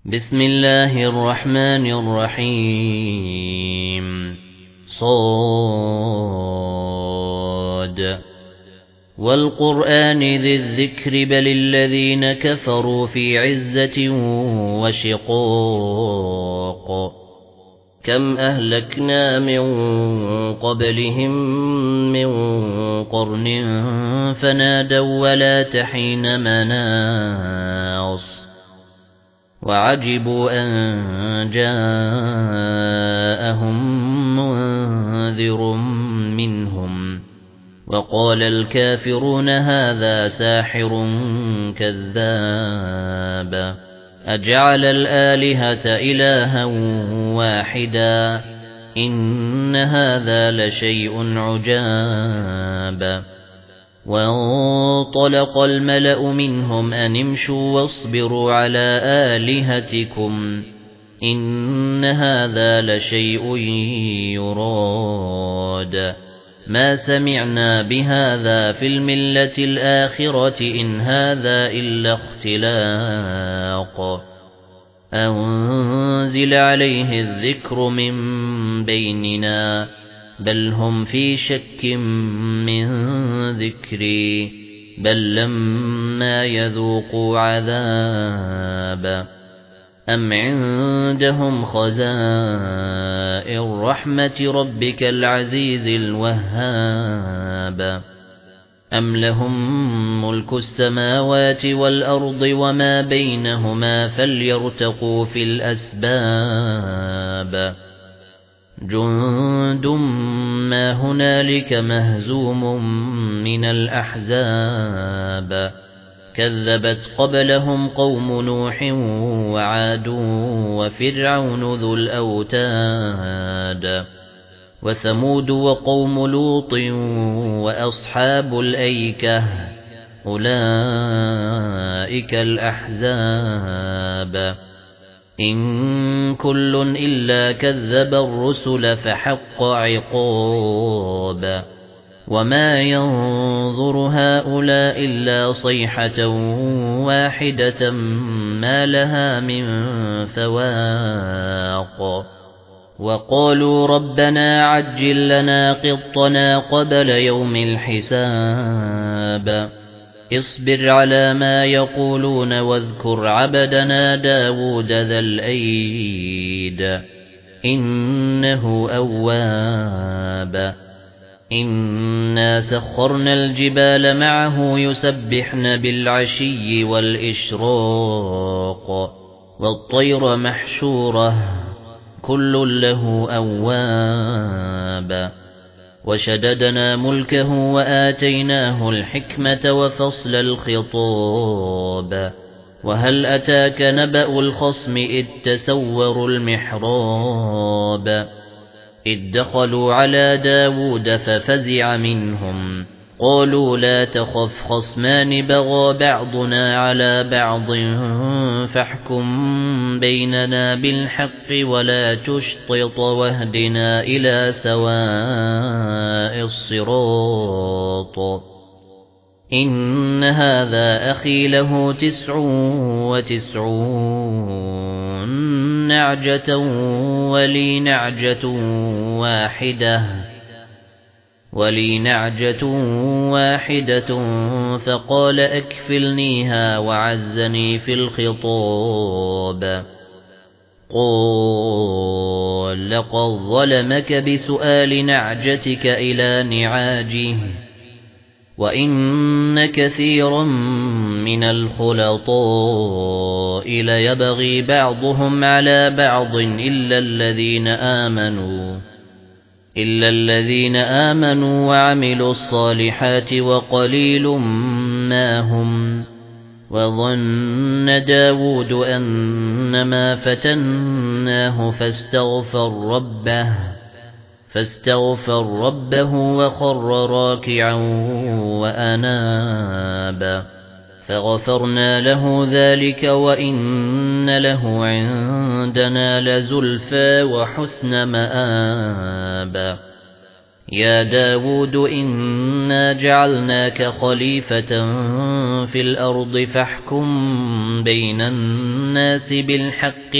بسم الله الرحمن الرحيم صاد والقرآن ذي الذكر بل الذين كفروا في عزة وشقاق كم أهلكنا من قبلهم من قرن فنادوا ولا تحين مناص وعجبوا أن جاءهم منذر منهم وقال الكافرون هذا ساحر كذاب أجعل الآلهة إلها واحدا إن هذا لشيء عجاب وانطلق الملأ منهم أن امشوا واصبروا على آلهتكم إن هذا لشيء يراد ما سمعنا بهذا في الملة الآخرة إن هذا إلا اختلاق أنزل عليه الذكر من بيننا بل هم في شك من ذكري بل لما يذوقوا عذاب أم عندهم خزائن رحمة ربك العزيز الوهاب أم لهم ملك السماوات والأرض وما بينهما فليرتقوا في الأسباب جند ما هنالك مهزوم من الأحزاب كذبت قبلهم قوم نوح وعاد وفرعون ذو الأوتاد وثمود وقوم لوط وأصحاب الأيكة أولئك الأحزاب إن كل إلا كذب الرسل فحق عقاب وما ينظر هؤلاء إلا صيحة واحدة ما لها من فواق وقالوا ربنا عجل لنا قطنا قبل يوم الحساب اصبر على ما يقولون واذكر عبدنا داود ذا الأيد إنه أواب إنا سخرنا الجبال معه يسبحن بالعشي والإشراق والطير محشورة كل له أواب وشددنا ملكه وآتيناه الحكمة وفصل الخطاب وهل أتاك نبأ الخصم إذ تسوروا المحراب إذ دخلوا على داود ففزع منهم قالوا لا تخف خصمان بغى بعضنا على بعض فاحكم بيننا بالحق ولا تشطط واهدنا إلى سواء الصراط إن هذا أخي له 99 نعجة ولي نعجة واحدة فقال أكفلنيها وعزني في الخطاب قال لقد ظلمك بسؤال نعجتك إلى نعاجه وإن كثيرا من الخلطاء ليبغي بعضهم على بعض إلا الذين آمنوا وعملوا الصالحات وقليل ما هم وظن داود أنما فتناه فاستغفر ربه وخر راكعا وأناب فغفرنا له ذلك وإن له عندنا لزلفى وحسن مآب يا داود إنا جعلناك خليفة في الأرض فاحكم بين الناس بالحق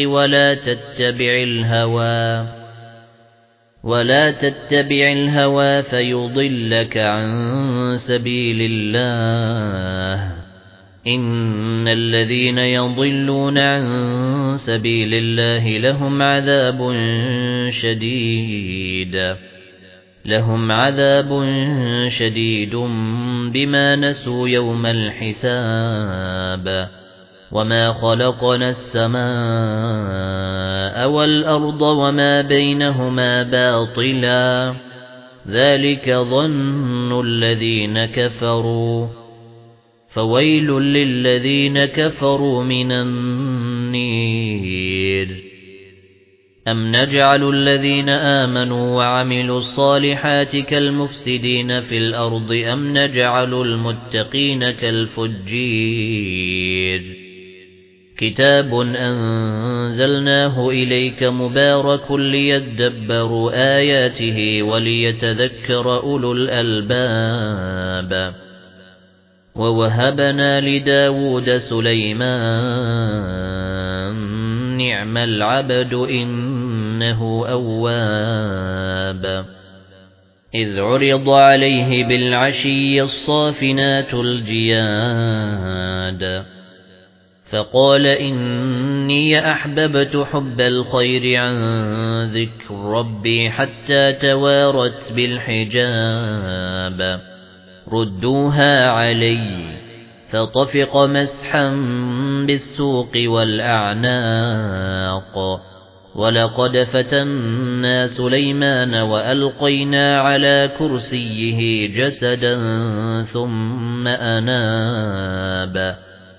ولا تتبع الهوى فيضلك عن سبيل الله إن الذين يضلون عن سبيل الله لهم عذاب شديد بما نسوا يوم الحساب وما خلقنا السماء والأرض وما بينهما باطلا ذلك ظن الذين كفروا فويل للذين كفروا من النير أم نجعل الذين آمنوا وعملوا الصالحات كالمفسدين في الأرض أم نجعل المتقين كالفجير كتاب أنزلناه إليك مبارك ليدبروا آياته وليتذكر أولو الألباب ووهبنا لداود سليمان نعم العبد إنه أواب إذ عرض عليه بالعشي الصافنات الجياد فقال إني أحببت حب الخير عن ذكر ربي حتى توارت بالحجاب ردوها علي فطفق مسحا بالسوق والأعناق ولقد فتنا سليمان وألقينا على كرسيه جسدا ثم أناب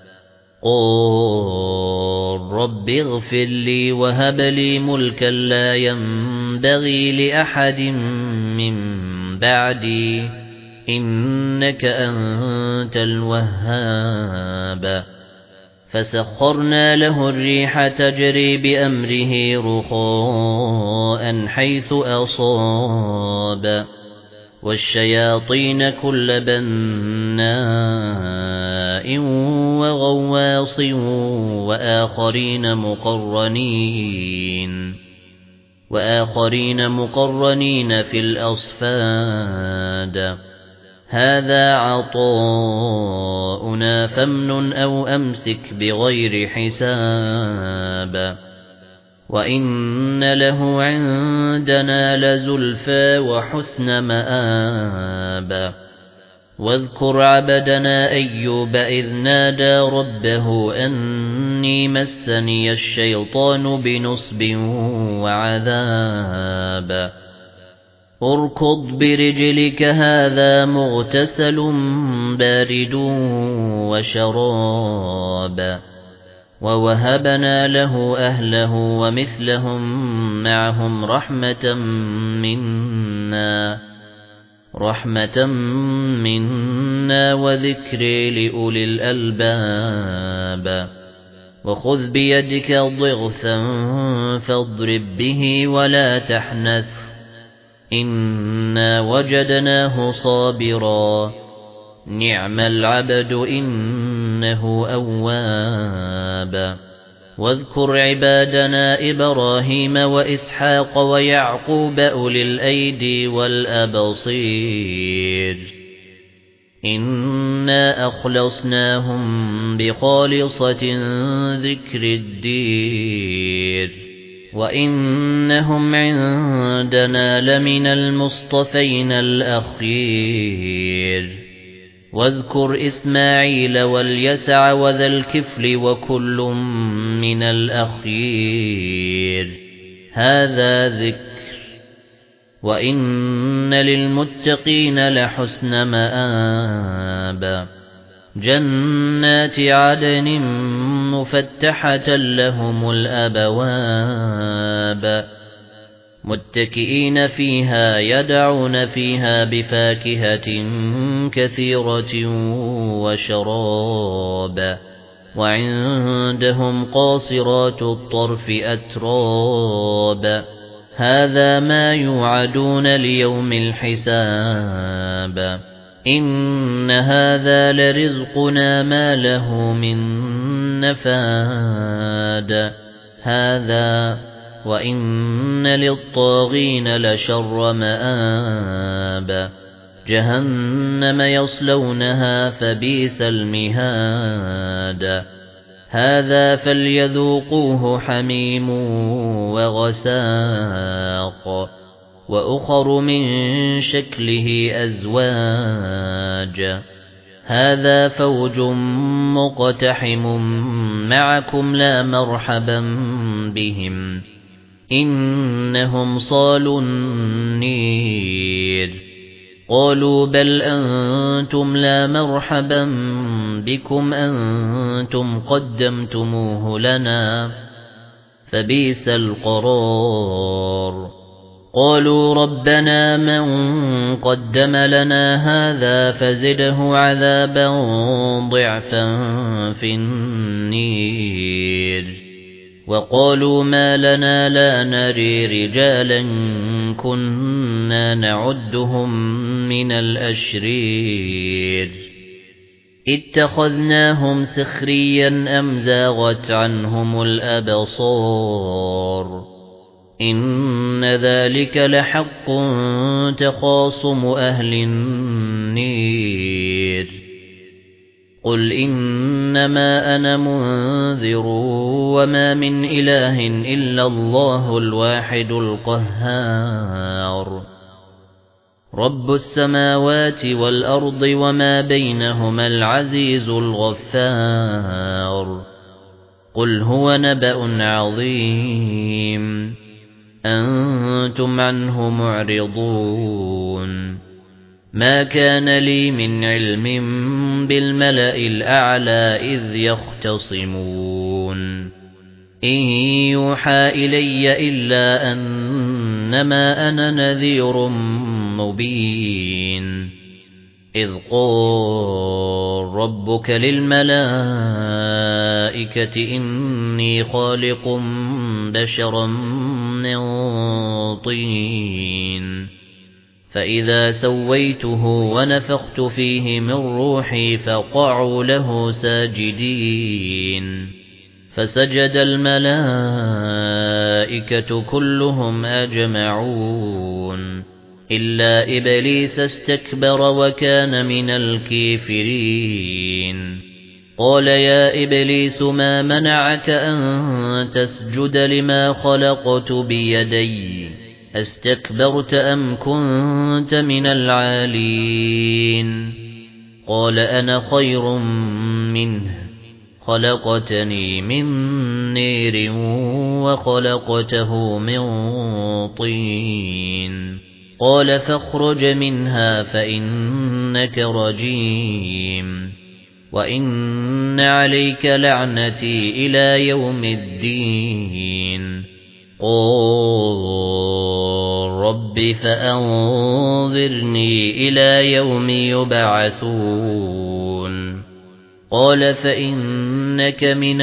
قال رب اغفر لي وهب لي ملكا لا ينبغي لأحد من بعدي إنك أنت الوهاب فسخرنا له الريح تجري بأمره رخاء حيث أصاب والشياطين كل بناء وغواص وآخرين مقرنين في الأصفاد هذا عطاؤنا فامنن أو أمسك بغير حساب وإن له عندنا لزلفى وحسن مآب واذكر عبدنا أيوب إذ نادى ربه أني مسني الشيطان بنصب وعذاب اركض برجلك هذا مغتسل بارد وشراب ووهبنا له أهله ومثلهم معهم رحمة منا وذكر لأولي الألباب وخذ بيدك ضغثا فاضرب به ولا تحنث إنا وجدناه صابرا نعم العبد إنه أواب واذكر عبادنا إبراهيم وإسحاق ويعقوب أولي الأيدي والأبصير إنا أخلصناهم بخالصة ذكر الدير وإنهم عندنا لمن المصطفين الأخير واذكر إسماعيل واليسع وذا الكفل وكل من الأخير هذا ذكر وإن للمتقين لحسن مآب جنات عدن مفتحة لهم الأبواب متكئين فيها يدعون فيها بفاكهة كثيرة وشراب وعندهم قاصرات الطرف أتراب هذا ما يوعدون ليوم الحساب إن هذا لرزقنا ما له من نفاد هذا وإن للطاغين لشر مآب جهنم يصلونها فبئس المهاد هذا فليذوقوه حميم وغساق وأخر من شكله أزواج هذا فوج مقتحم معكم لا مرحبا بهم إنهم صالوا النير قالوا بل أنتم لا مرحبا بكم أنتم قدمتموه لنا فبئس القرار قالوا ربنا من قدم لنا هذا فزده عذابا ضعفا في النير وقالوا ما لنا لا نري رجالا كنا نعدهم من الأشرير اتخذناهم سخريا أم زاغت عنهم الأبصار إن ذلك لحق تخاصم أهل النير قل إنما أنا منذر وما من إله إلا الله الواحد القهار رب السماوات والأرض وما بينهما العزيز الغفار قل هو نبأ عظيم أنتم عنه معرضون ما كان لي من علم بالملأ الأعلى إذ يختصمون إن يوحى إلي إلا أنما أنا نذير مبين إذ قال ربك للملائكة إني خالق بشرا من طين فإذا سويته ونفخت فيه من روحي فقعوا له ساجدين فسجد الملائكة كلهم أجمعون إلا إبليس استكبر وكان من الكافرين قال يا إبليس ما منعك أن تسجد لما خلقت بيدي استكبرت أم كنت من العالين قال أنا خير منه خلقتني من نير وخلقته من طين قال فاخرج منها فإنك رجيم وإن عليك لعنتي إلى يوم الدين قال رب فأنظرني إلى يوم يبعثون قال فإنك من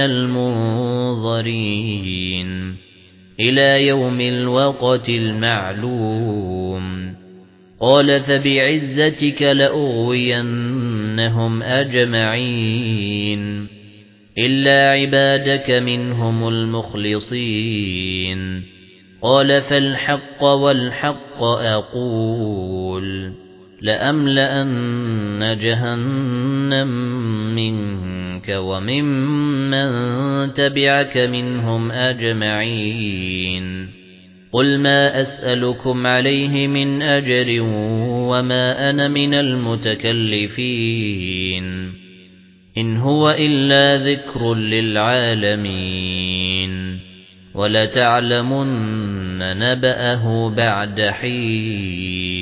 المنظرين إلى يوم الوقت المعلوم قال فبعزتك لأغوينهم أجمعين إلا عبادك منهم المخلصين قال فالحق والحق أقول لأملأن جهنم منك وممن تبعك منهم أجمعين قل ما أسألكم عليه من أجر وما أنا من المتكلفين إن هو إلا ذكر للعالمين ولتعلمن نبأه بعد حين